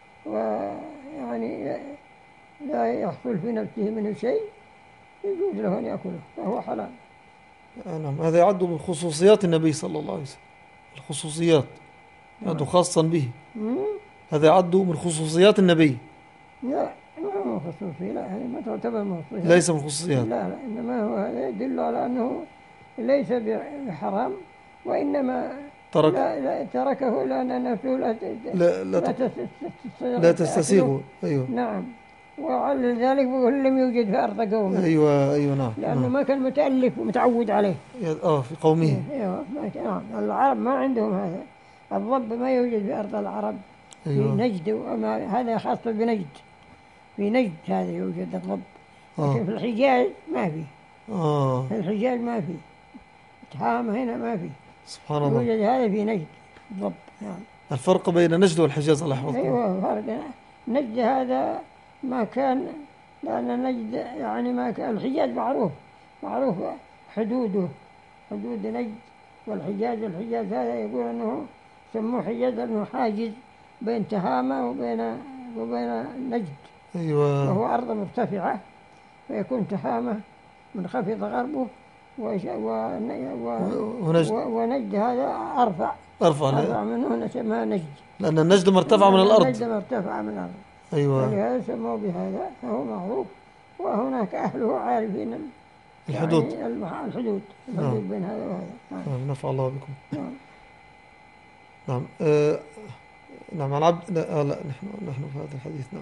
ويعني لا يحصل في نفسه منه شيء يجوز له أن يأكله فهو حلال. نعم. هذا يعد من خصوصيات النبي صلى الله عليه وسلم، الخصوصيات يعد خاصا به. هذا يعد من خصوصيات النبي. لا ما هو خصوصي، لا هذه ما تعتبر من خصوصيات، ليس من خصوصيات. لا لا إنما هو هذا يدل على أنه ليس بحرام وإنما ترك لا لا تركه لأن نفسه لا لا, لا, لا, لا تستسيغه. أيوه. نعم. وعلى ذلك بيقول لم يوجد في أرض قومه. أيوه أيوه نعم. لأنه نعم. ما كان متألف ومتعود عليه. آه في قومه. أيوه نعم. العرب ما عندهم هذا، الضب ما يوجد في أرض العرب. أيوه. في نجد وما هذا خاص بنجد، في نجد هذا يوجد الضب. آه. لكن في الحجاز ما في. آه. في الحجاز ما في. تهام هنا ما في. سبحان الله. يوجد هذا في نجد الضب. نعم. الفرق بين نجد والحجاز الله يحفظكم. أيوه فرق. نجد هذا ما كان، لأن نجد يعني ما كان، الحجاز معروف معروف حدوده حدود نجد والحجاز. الحجاز هذا يقول أنه سموه حجاز لأنه حاجز بين تهامة وبين وبين نجد. أيوة. وهو أرض مرتفعة فيكون تهامة منخفض غربه وش و ونجد, ونجد هذا أرفع أرفع, أرفع منه نسمى نجد، لأن النجد مرتفع من الأرض. النجد مرتفع من الأرض. أيوة. ولهذا سموه بهذا فهو معروف، وهناك أهله عارفين الحدود. يعني الحدود الحدود نعم. بين هذا وهذا. نعم. نعم. نفع الله بكم. نعم. نعم. آه نعم. عن عبد لا, لا نحن نحن في هذا الحديث. نعم.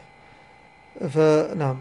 فنعم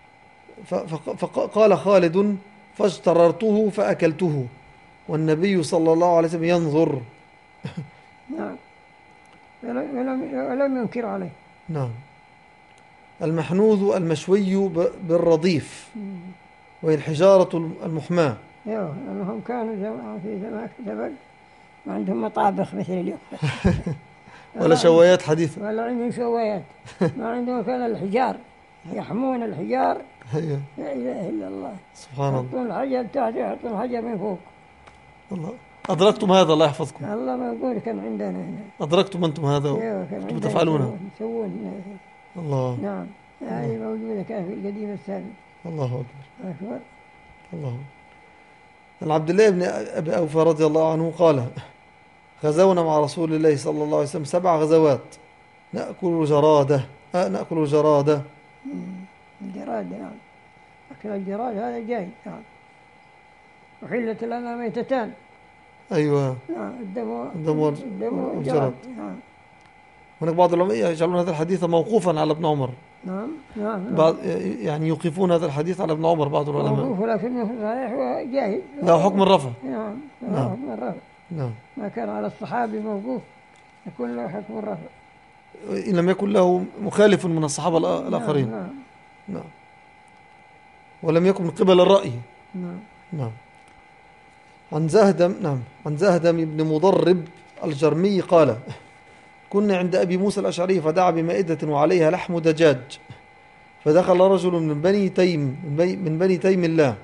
فقال خالد فاجتررته فأكلته والنبي صلى الله عليه وسلم ينظر. نعم. ولم ولم ينكر عليه. نعم. المحنوذ المشوي بالرضيف وهي الحجارة المحماة. ايوه لأنهم كانوا في زمان سبق ما عندهم مطابخ مثل اليوم. ولا شوايات حديثة. ولا عندهم شوايات. ما عندهم كان الحجار يحمون الحجار. أيوه. لا إله إلا الله. سبحان الله. يحطون الحجر تحت يحطون الحجر من فوق. الله. أدركتم هذا الله يحفظكم. الله ما يقول كان عندنا هنا. أدركتم أنتم هذا وأنتم تفعلونه. يسوون. الله. نعم. هذه موجودة كان في القديم السابق. الله أكبر. أكبر. الله. عن عبد الله بن أبي أوفى رضي الله عنه قال غزونا مع رسول الله صلى الله عليه وسلم سبع غزوات نأكل جرادة آه نأكل جرادة. الجرادة نعم. أكل الجراد هذا جاي. نعم. وحلت لنا ميتتان. أيوة. نعم. الدم الدم والجراد. نعم. هناك بعض العلماء يجعلون هذا الحديث موقوفا على ابن عمر. نعم. نعم. بعض يعني يوقفون هذا الحديث على ابن عمر بعض العلماء. موقوف لكنه صحيح وجاهز. لا حكم الرفع. نعم. نعم. حكم الرفع. نعم. ما كان على الصحابي موقوف يكون له حكم الرفع. إن لم يكن له مخالف من الصحابة الآخرين. نعم. نعم. ولم يكن من قبل الرأي. نعم. نعم. عن زهدم نعم عن زهدم بن مضرب الجرمي قال كنا عند أبي موسى الأشعري فدعا بمائدة وعليها لحم دجاج فدخل رجل من بني تيم من بني تيم الله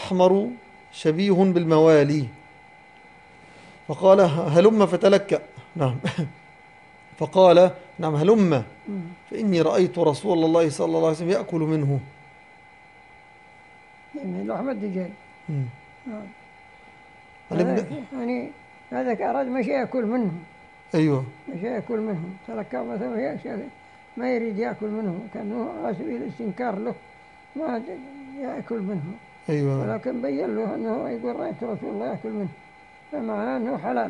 أحمر شبيه بالموالي فقال هلم فتلكأ نعم. فقال نعم هلم فإني رأيت رسول الله صلى الله عليه وسلم يأكل منه. يعني لحم الدجاج. نعم. هذا يعني هذا أراد مش يأكل منه. أيوه مش يأكل منه، تلقى مثلا ما يريد يأكل منه، كأنه على سبيل الاستنكار له ما يأكل منه. أيوه. ولكن بين له أنه يقول رأيت رسول الله يأكل منه، فمعناه أنه حلال.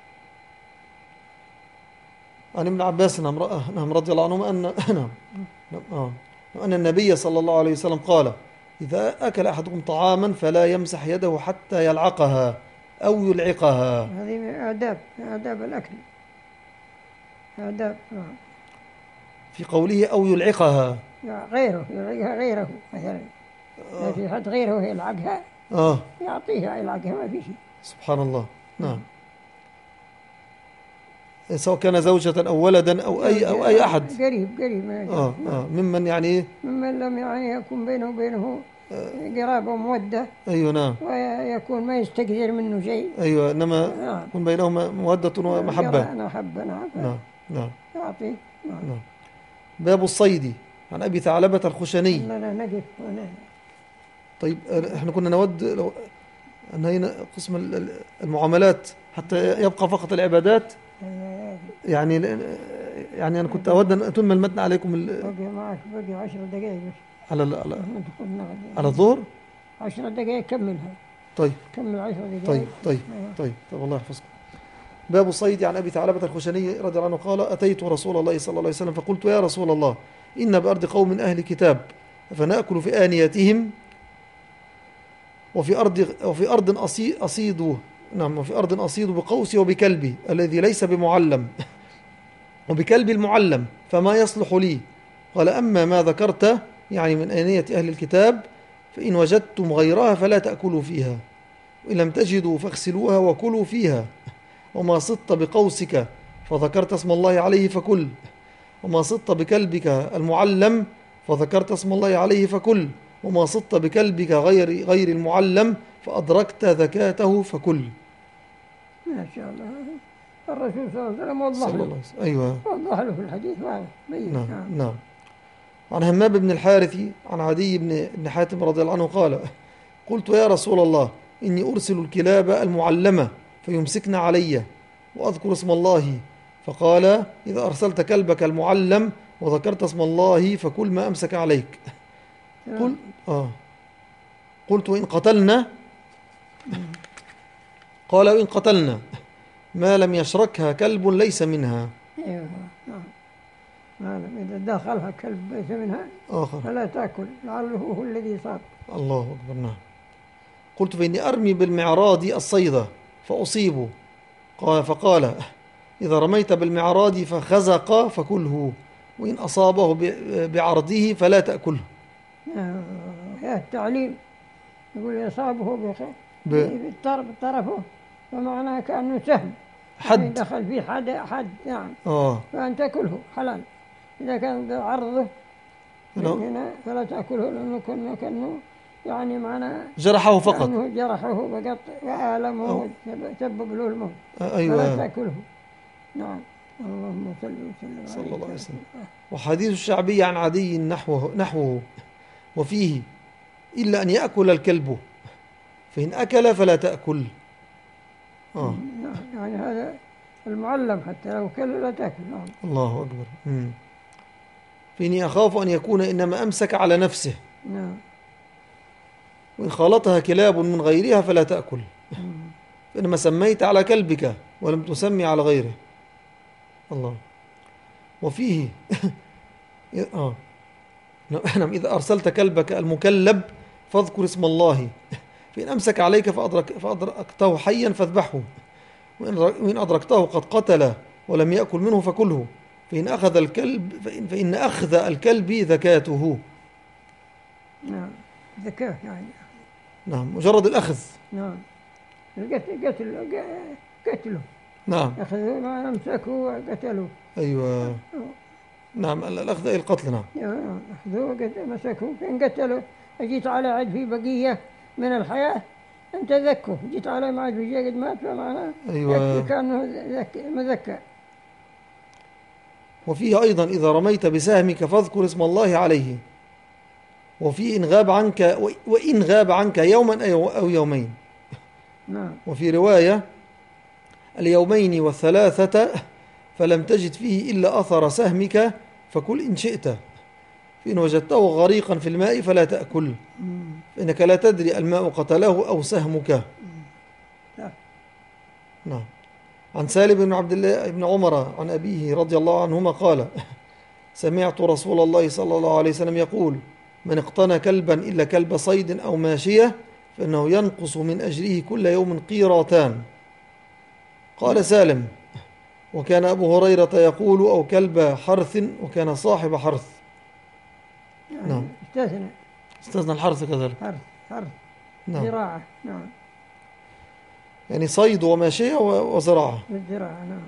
عن ابن عباس نعم رضي الله عنهما أن نعم آه أن النبي صلى الله عليه وسلم قال إذا أكل أحدكم طعاما فلا يمسح يده حتى يلعقها أو يلعقها. هذه من آداب آداب الأكل، آداب. في قوله أو يلعقها غيره يلعقها غيره مثلا لا في حد غيره يلعقها آه يعطيها يلعقها ما في شيء. سبحان الله. نعم. سواء كان زوجة أو ولدا أو أي أو أي أحد قريب قريب آه آه ممن يعني ممن لم يعني يكون بينه وبينه قرابة ومودة. أيوة نعم. ويكون ما يستكثر منه شيء. أيوة إنما يكون بينهما مودة ومحبة. محبة. نعم نعم نعم. يعطي. نعم. نعم. باب الصيد عن أبي ثعلبة الخشني. لا لا نقف. طيب احنا كنا نود لو أنهينا قسم المعاملات حتى يبقى فقط العبادات. يعني يعني أنا كنت أود أن أتم المتن عليكم ال... بقي معك بقي عشر دقائق بس على ال... على على الظهر. عشر دقائق كملها. طيب كمل عشر دقائق. طيب طيب طيب طيب الله يحفظكم. باب الصيد عن أبي ثعلبة الخشني رضي الله عنه قال أتيت رسول الله صلى الله عليه وسلم فقلت يا رسول الله إن بأرض قوم من أهل كتاب فنأكل في آنيتهم وفي أرض وفي أرض أصيد نعم وفي أرض أصيد بقوسي وبكلبي الذي ليس بمعلم وبكلبي المعلم فما يصلح لي. قال أما ما ذكرت يعني من آنية أهل الكتاب فإن وجدتم غيرها فلا تأكلوا فيها وإن لم تجدوا فاغسلوها وكلوا فيها. وما صدت بقوسك فذكرت اسم الله عليه فكل وما صدت بكلبك المعلم فذكرت اسم الله عليه فكل وما صدت بكلبك غير غير المعلم فأدركت ذكاته فكل. ما شاء الله. الرسول صلى الله عليه وسلم وضح له. أيوة. وضح له في الحديث واضح. نعم نعم. عن همام بن الحارث عن عدي بن بن حاتم رضي الله عنه قال قلت يا رسول الله إني أرسل الكلاب المعلمة فيمسكن علي وأذكر اسم الله فقال إذا أرسلت كلبك المعلم وذكرت اسم الله فكل ما أمسك عليك. قل آه قلت وإن قتلنا قال وإن قتلنا ما لم يشركها كلب ليس منها. أيوة. ما لم إذا دخلها كلب ليس منها آخر فلا تأكل لعله هو الذي صار. الله أكبر. نعم. قلت فإني أرمي بالمعراض الصيدة فأصيبه قال فقال إذا رميت بالمعراض فخزق فكله وإن أصابه بعرضه فلا تأكله. يا التعليم يقول يصابه بخير بطرفه فمعناه كأنه سهم حد يعني دخل فيه حد حد يعني آه. فأن تأكله حلال. إذا كان عرضه هنا فلا تأكله لأنه كأنه كأنه يعني معناه جرحه فقط كأنه جرحه فقط وآلمه سبب له الموت. آه أيوة. فلا تأكله. نعم. اللهم صل وسلم صلى الله عليه وسلم. وحديث الشعبي عن عدي نحوه, نحوه وفيه إلا أن يأكل الكلب فإن أكل فلا تأكل. آه. يعني هذا المعلم حتى لو كل لا تأكل. نعم. الله أكبر. مم. فإني أخاف أن يكون إنما أمسك على نفسه. نعم. وإن خالطها كلاب من غيرها فلا تأكل فإنما سميت على كلبك ولم تسمي على غيره. الله. وفيه آه. نعم إذا أرسلت كلبك المكلب فاذكر اسم الله فإن أمسك عليك فأدرك فأدركته حيا فاذبحه وإن أدركته قد قتل ولم يأكل منه فكله فإن أخذ الكلب فإن, فإن أخذ الكلب ذكاته. نعم ذكاء يعني. نعم مجرد الأخذ. نعم القتل قتل قتله. نعم أخذوا ما أمسكوا وقتلوا. أيوة. أوه. نعم الأخذ أي القتل. نعم أخذوا مسكوا فإن قتلوا جيت على عد في بقية من الحياة أنت ذكه جيت على ما عد في قد مات فمعناه أيوة. كأنه مذكى وفيه أيضا إذا رميت بسهمك فاذكر اسم الله عليه، وفي إن غاب عنك وإن غاب عنك يوما أو يومين. نعم. وفي رواية اليومين والثلاثة فلم تجد فيه إلا أثر سهمك فكل إن شئت، فإن وجدته غريقا في الماء فلا تأكل، فإنك لا تدري الماء قتله أو سهمك. نعم. عن سالم بن عبد الله بن عمر عن أبيه رضي الله عنهما قال: سمعت رسول الله صلى الله عليه وسلم يقول: من اقتنى كلبا إلا كلب صيد أو ماشية فإنه ينقص من أجره كل يوم قيراطان. قال سالم: وكان أبو هريرة يقول: أو كلب حرث، وكان صاحب حرث. يعني نعم. استثنى استثنى الحرث كذلك. حرث حرث نعم. زراعة. نعم. يعني صيد وماشية وزراعة. الزراعة. نعم.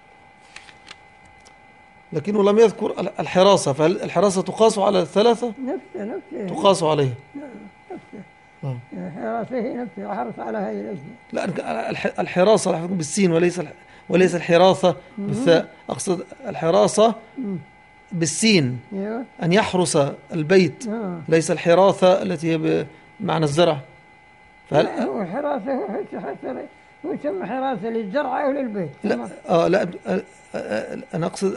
لكنه لم يذكر الحراسة، فهل الحراسة تقاس على الثلاثة؟ نفسه نفسه تقاس عليه. نعم نفسه. نعم. حراسه نفسه أحرص على هذه الأشياء. لا، الحراسة راح تكون بالسين وليس وليس الحراثة بالثاء. أقصد الحراسة بالسين، أن يحرس البيت، ليس الحراثة التي هي بمعنى الزرع. فهل هو حراسة هو يسمى حراسة للزرع أو للبيت؟ لا آه لا أنا أقصد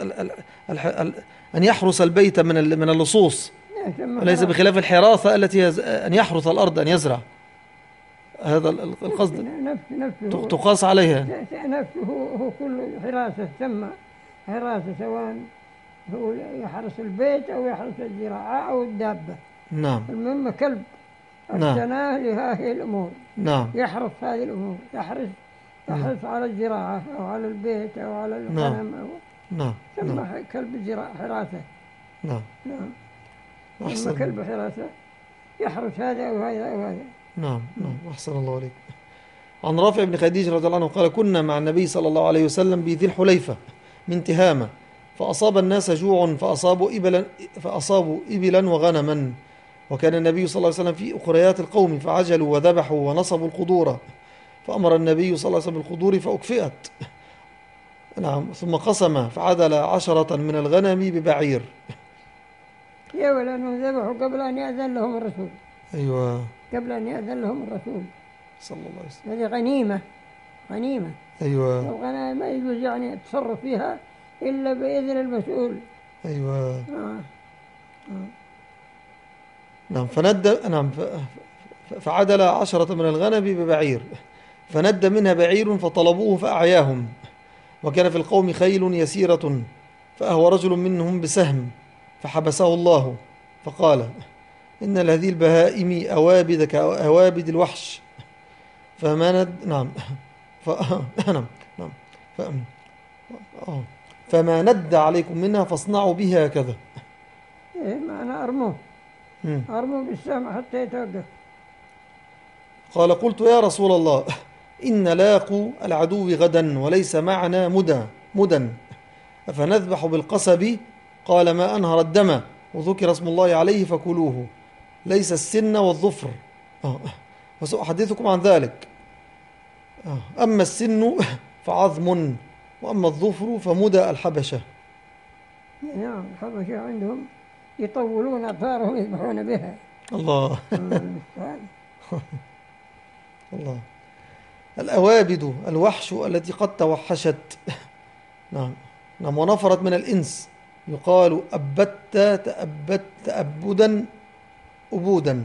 أن يحرس البيت من من اللصوص، وليس بخلاف الحراثة التي أن يحرث الأرض، أن يزرع. هذا القصد. نفسه تقاس عليها. نفسه هو كل حراسة تسمى حراسة، سواء هو يحرس البيت أو يحرس الزراعة أو الدابة. نعم. المهم كلب اقتناه لهذه الأمور. نعم. يحرس هذه الأمور، يحرس يحرس على الزراعة أو على البيت أو على الغنم أو نعم. ثم نعم. كلب الزراعة حراسة. نعم. نعم. ثم كلب حراسة يحرس هذا أو هذا أو هذا. نعم. نعم. أحسن الله عليك. عن رافع بن خديج رضي الله عنه قال: كنا مع النبي صلى الله عليه وسلم بذي الحليفة من تهامة، فأصاب الناس جوع فأصابوا إبلا, فأصابوا إبلا وغنما، وكان النبي صلى الله عليه وسلم في أخريات القوم فعجلوا وذبحوا ونصبوا القدور، فأمر النبي صلى الله عليه وسلم بالقدور فأكفئت. نعم. ثم قسم فعدل عشرة من الغنم ببعير. يا ولأنهم ذبحوا قبل أن يأذن لهم الرسول. أيوة. قبل أن يأذن لهم الرسول صلى الله عليه وسلم. هذه غنيمة غنيمة. أيوة. الغنائم ما يجوز يعني التصرف فيها إلا بإذن المسؤول. أيوة. آه. آه. نعم. فند نعم فعدل عشرة من الغنم ببعير، فند منها بعير فطلبوه فأعياهم، وكان في القوم خيل يسيرة، فأهوى رجل منهم بسهم فحبسه الله، فقال: إن لهذه البهائم أوابد كأوابد الوحش، فما ند نعم ف... نعم نعم ف... فما ند عليكم منها فاصنعوا بها هكذا. إيه معنى أرموه أرموه بالسهم حتى يتوقف. قال: قلت يا رسول الله إن لاقوا العدو غدا وليس معنا مدى مدى أفنذبح بالقصب؟ قال: ما أنهر الدم وذكر اسم الله عليه فكلوه، ليس السن والظفر. آه. وسأحدثكم عن ذلك. آه. أما السن فعظم، وأما الظفر فمدى الحبشة. نعم. الحبشة عندهم يطولون أظفارهم يذبحون بها. الله. الله. الأوابد الوحش التي قد توحشت. نعم نعم ونفرت من الإنس، يقال أبت تأبت تأبدا أبودا،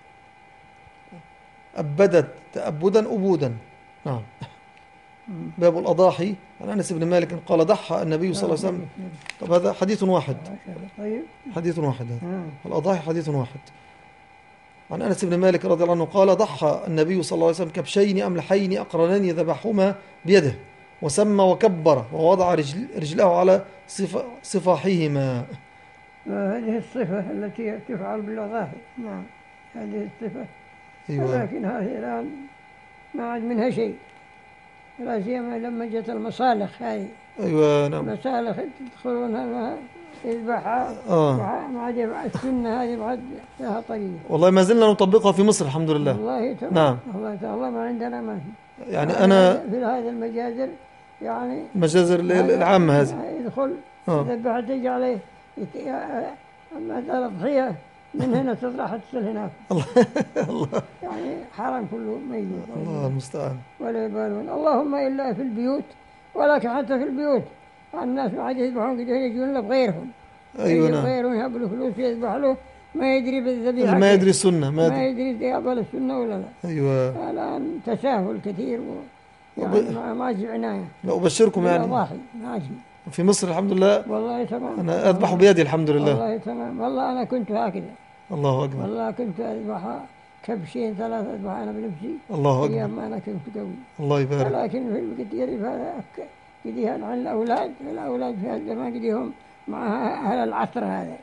أبدت تأبدا أبودا. نعم. باب الأضاحي. عن أنس بن مالك قال: ضحى النبي صلى الله عليه وسلم. طب هذا حديث واحد. حديث واحد هذا. الأضاحي حديث واحد. عن أنس بن مالك رضي الله عنه قال: ضحى النبي صلى الله عليه وسلم كبشين أملحين أقرنين ذبحهما بيده، وسمى وكبر ووضع رجل رجله على صفاحهما. هذه الصفة التي تفعل بالأضاحي. نعم هذه الصفة. أيوة. لكن هذه الآن ما عاد منها شيء، لا سيما لما جت المصالح هذه. أيوة. نعم. المصالح تدخلونها يذبحها. آه. ما عاد يبعد السنة هذه بعد لها طريقة. والله ما زلنا نطبقها في مصر الحمد لله. والله تمام. نعم. والله الله ما عندنا ما يعني أنا في هذه المجازر، يعني المجازر العامة هذه يدخل آه. يذبح تجي عليه مثلا ضحية من هنا تطلع تصل هناك. الله الله يعني حرام كله ميت. الله المستعان. ولا يبالون. اللهم إلا في البيوت، ولكن حتى في البيوت الناس ما عاد يذبحون كده، يجون له بغيرهم. أيوة نعم. غيرهم يهب له فلوس يذبح له، ما يدري بالذبيحة، ما يدري السنة، ما, ما يدري يقبل السنة ولا لا. أيوة. الآن تساهل كثير و... يعني وب... ما ما جي عناية. لا أبشركم يعني ضاحي ما جي. في مصر الحمد لله والله تمام. أنا أذبح بيدي الحمد لله. والله تمام. والله أنا كنت هكذا. الله أكبر. والله كنت أذبح كبشين ثلاثة أذبح أنا بنفسي. الله أكبر. أيام ما أنا كنت قوي. الله يبارك. ولكن في الكثير هذا كذي عن الأولاد، الأولاد في هالزمان كذيهم مع أهل العصر هذا.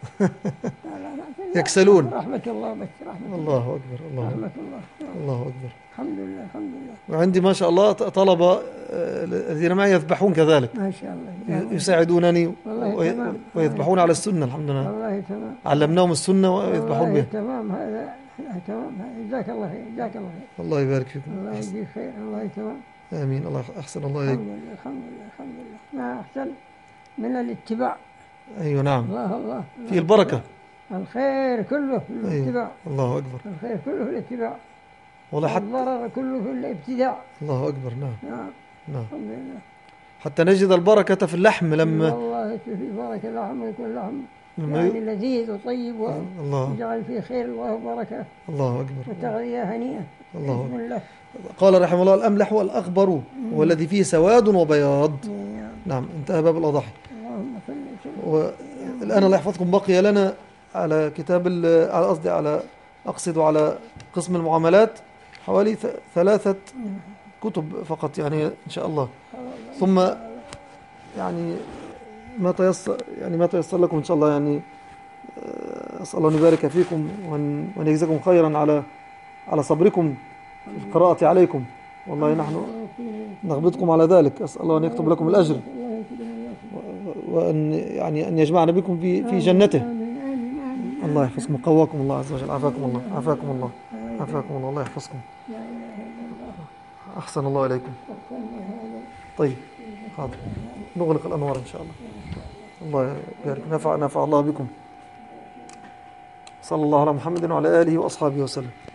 يكسلون. رحمة الله بس رحمة الله أكبر. الله رحمة الله. الله أكبر. الحمد لله الحمد لله. وعندي ما شاء الله طلبة الذين معي يذبحون كذلك. ما شاء الله. يساعدونني والله ويذبحون على السنة الحمد لله. والله تمام. علمناهم السنة ويذبحون بها. تمام. هذا تمام. جزاك الله خير. جزاك الله خير. الله يبارك فيكم. الله يجزيك خير. الله تمام. آمين. الله أحسن الله إليك. الحمد لله الحمد لله الحمد لله. ما أحسن من الاتباع. أيوة نعم. الله الله. في البركة. الخير كله في الاتباع. أيوة. الله أكبر. الخير كله في الاتباع. والله حتى الضرر كله في الابتداع. الله أكبر. نعم. نعم. نعم. الحمد لله. حتى نجد البركة في اللحم لما والله في بركة اللحم، يكون لحم يعني لذيذ وطيب ويجعل فيه خير الله وبركة. الله أكبر. وتغذية هنيئة. الله بسم الله. قال رحمه الله: الأملح والأخبر هو الذي فيه سواد وبياض. نعم. انتهى باب الأضاحي. اللهم صل وسلم. والآن الله يحفظكم بقي لنا على كتاب على قصدي على أقصد على قسم المعاملات حوالي ثلاثة كتب فقط يعني إن شاء الله. ثم يعني ما تيسر يعني ما تيسر لكم إن شاء الله. يعني أسأل الله أن يبارك فيكم وأن يجزاكم خيرا على على صبركم في القراءة عليكم. والله نحن نغبطكم على ذلك. أسأل الله أن يكتب لكم الأجر وأن يعني أن يجمعنا بكم في في جنته. الله يحفظكم. قواكم الله عز وجل. عافاكم الله. عافاكم الله. عافاكم الله. الله يحفظكم. أحسن الله إليكم. طيب حاضر. نغلق الأنوار إن شاء الله. الله يبارك. نفع نفع الله بكم. صلى الله على محمد وعلى آله وأصحابه وسلم.